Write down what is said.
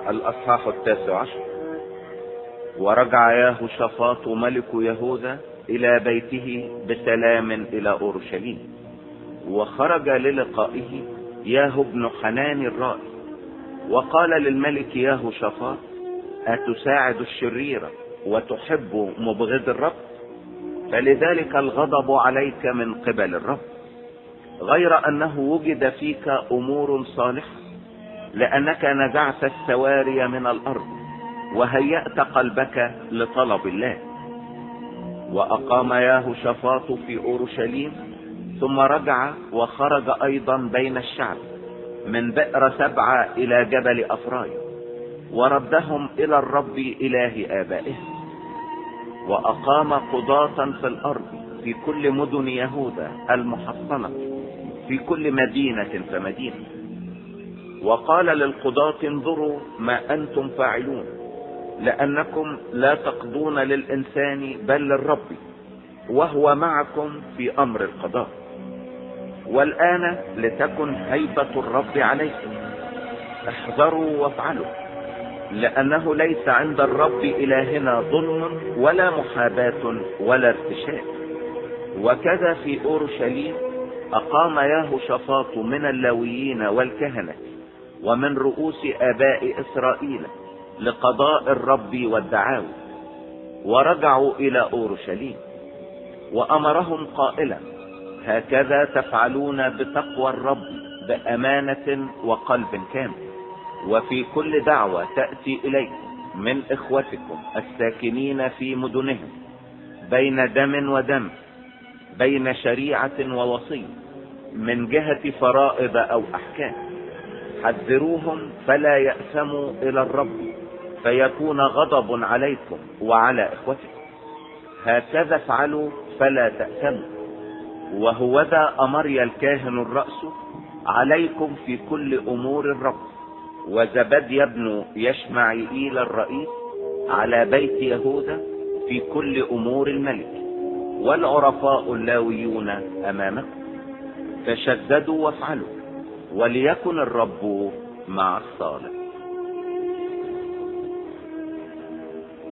الأصحاح 19. ورجع يهوشافاط ملك يهوذا إلى بيته بسلام إلى أورشليم، وخرج للقائه ياهو بن حنان الرائي، وقال للملك يهوشافاط: أتساعد الشرير وتحب مبغض الرب؟ فلذلك الغضب عليك من قبل الرب، غير أنه وجد فيك أمور صالحة، لأنك نزعت السواري من الأرض وهيأت قلبك لطلب الله. وأقام يهوشافاط في أورشليم، ثم رجع وخرج أيضا بين الشعب من بئر سبعة إلى جبل أفرايم، وردهم إلى الرب إله آبائهم. وأقام قضاة في الأرض في كل مدن يهوذا المحصنة، في كل مدينة فمدينة. وقال للقضاة: انظروا ما أنتم فاعلون، لأنكم لا تقضون للإنسان بل للرب، وهو معكم في أمر القضاء. والآن لتكن هيبة الرب عليكم، احذروا وافعلوا، لأنه ليس عند الرب إلهنا ظلم ولا محاباة ولا ارتشاء. وكذا في أورشليم أقام يهوشافاط من اللاويين والكهنة ومن رؤوس آباء إسرائيل لقضاء الرب والدعاوى، ورجعوا إلى أورشليم. وأمرهم قائلا: هكذا تفعلون بتقوى الرب بأمانة وقلب كامل، وفي كل دعوة تأتي إليكم من إخوتكم الساكنين في مدنهم، بين دم ودم، بين شريعة ووصية، من جهة فرائض أو أحكام، حذروهم فلا يأثموا إلى الرب، فيكون غضب عليكم وعلى إخوتكم. هكذا افعلوا فلا تأثموا. وهوذا أمري الكاهن الرأس عليكم في كل أمور الرب، وزبديا بن يشمعيل الرئيس على بيت يهوذا في كل أمور الملك، والعرفاء اللاويون أمامكم. تشددوا وافعلوا، وليكن الرب مع الصالح.